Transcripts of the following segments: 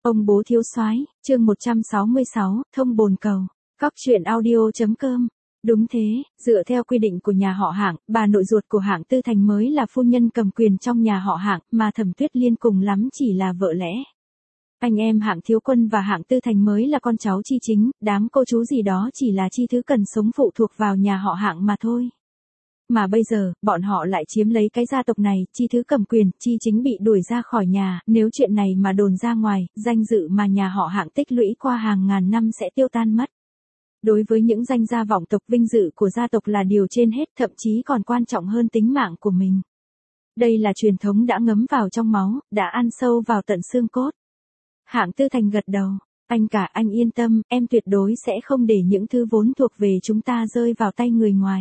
Ông bố thiếu soái, chương 166, thông bồn cầu. Cóc truyện audio.com. Đúng thế, dựa theo quy định của nhà họ Hạng, bà nội ruột của Hạng Tư Thành mới là phu nhân cầm quyền trong nhà họ Hạng, mà Thẩm Tuyết Liên cùng lắm chỉ là vợ lẽ. Anh em Hạng Thiếu Quân và Hạng Tư Thành mới là con cháu chi chính, đám cô chú gì đó chỉ là chi thứ cần sống phụ thuộc vào nhà họ Hạng mà thôi. Mà bây giờ, bọn họ lại chiếm lấy cái gia tộc này, chi thứ cầm quyền, chi chính bị đuổi ra khỏi nhà, nếu chuyện này mà đồn ra ngoài, danh dự mà nhà họ Hạng tích lũy qua hàng ngàn năm sẽ tiêu tan mất. Đối với những danh gia vọng tộc, vinh dự của gia tộc là điều trên hết, thậm chí còn quan trọng hơn tính mạng của mình. Đây là truyền thống đã ngấm vào trong máu, đã ăn sâu vào tận xương cốt. Hạng Tư Thành gật đầu, anh yên tâm, em tuyệt đối sẽ không để những thứ vốn thuộc về chúng ta rơi vào tay người ngoài.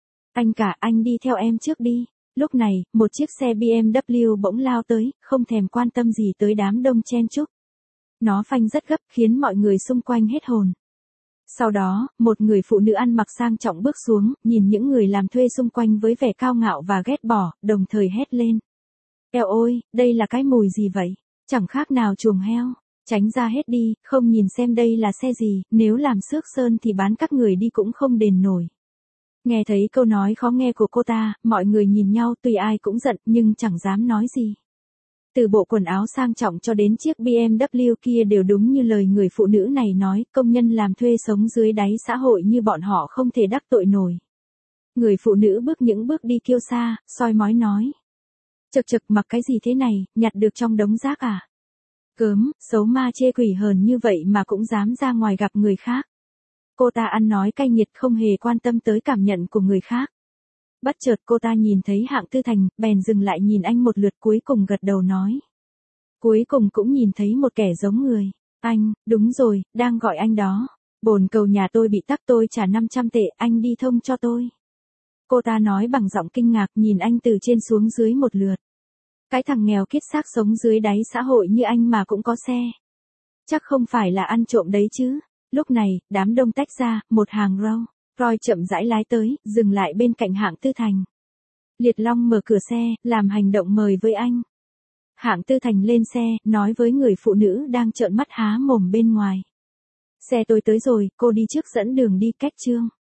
Anh đi theo em trước đi. Lúc này, một chiếc xe BMW bỗng lao tới, không thèm quan tâm gì tới đám đông chen chúc. Nó phanh rất gấp, khiến mọi người xung quanh hết hồn. Sau đó, một người phụ nữ ăn mặc sang trọng bước xuống, nhìn những người làm thuê xung quanh với vẻ cao ngạo và ghét bỏ, đồng thời hét lên. Eo ôi, đây là cái mùi gì vậy? Chẳng khác nào chuồng heo. Tránh ra hết đi, không nhìn xem đây là xe gì, nếu làm xước sơn thì bán các người đi cũng không đền nổi. Nghe thấy câu nói khó nghe của cô ta, mọi người nhìn nhau, tuy ai cũng giận nhưng chẳng dám nói gì. Từ bộ quần áo sang trọng cho đến chiếc BMW kia đều đúng như lời người phụ nữ này nói, công nhân làm thuê sống dưới đáy xã hội như bọn họ không thể đắc tội nổi. Người phụ nữ bước những bước đi kiêu sa, soi mói nói. Chực mặc cái gì thế này, nhặt được trong đống rác à? Gớm, xấu ma chê quỷ hờn như vậy mà cũng dám ra ngoài gặp người khác. Cô ta ăn nói cay nghiệt, không hề quan tâm tới cảm nhận của người khác. Bất chợt cô ta nhìn thấy Hạng Tư Thành, bèn dừng lại nhìn anh một lượt, cuối cùng gật đầu nói. Cuối cùng cũng nhìn thấy một kẻ giống người. Anh, đúng rồi, đang gọi anh đó. Bồn cầu nhà tôi bị tắc, tôi trả 500 tệ, anh đi thông cho tôi. Cô ta nói bằng giọng kinh ngạc, nhìn anh từ trên xuống dưới một lượt. Cái thằng nghèo kiết xác sống dưới đáy xã hội như anh mà cũng có xe. Chắc không phải là ăn trộm đấy chứ. Lúc này, đám đông tách ra, một hàng Roy chậm rãi lái tới, dừng lại bên cạnh Hạng Tư Thành. Liệt Long mở cửa xe, làm hành động mời với anh. Hạng Tư Thành lên xe, nói với người phụ nữ đang trợn mắt há mồm bên ngoài. Xe tôi tới rồi, cô đi trước dẫn đường đi. Cách chương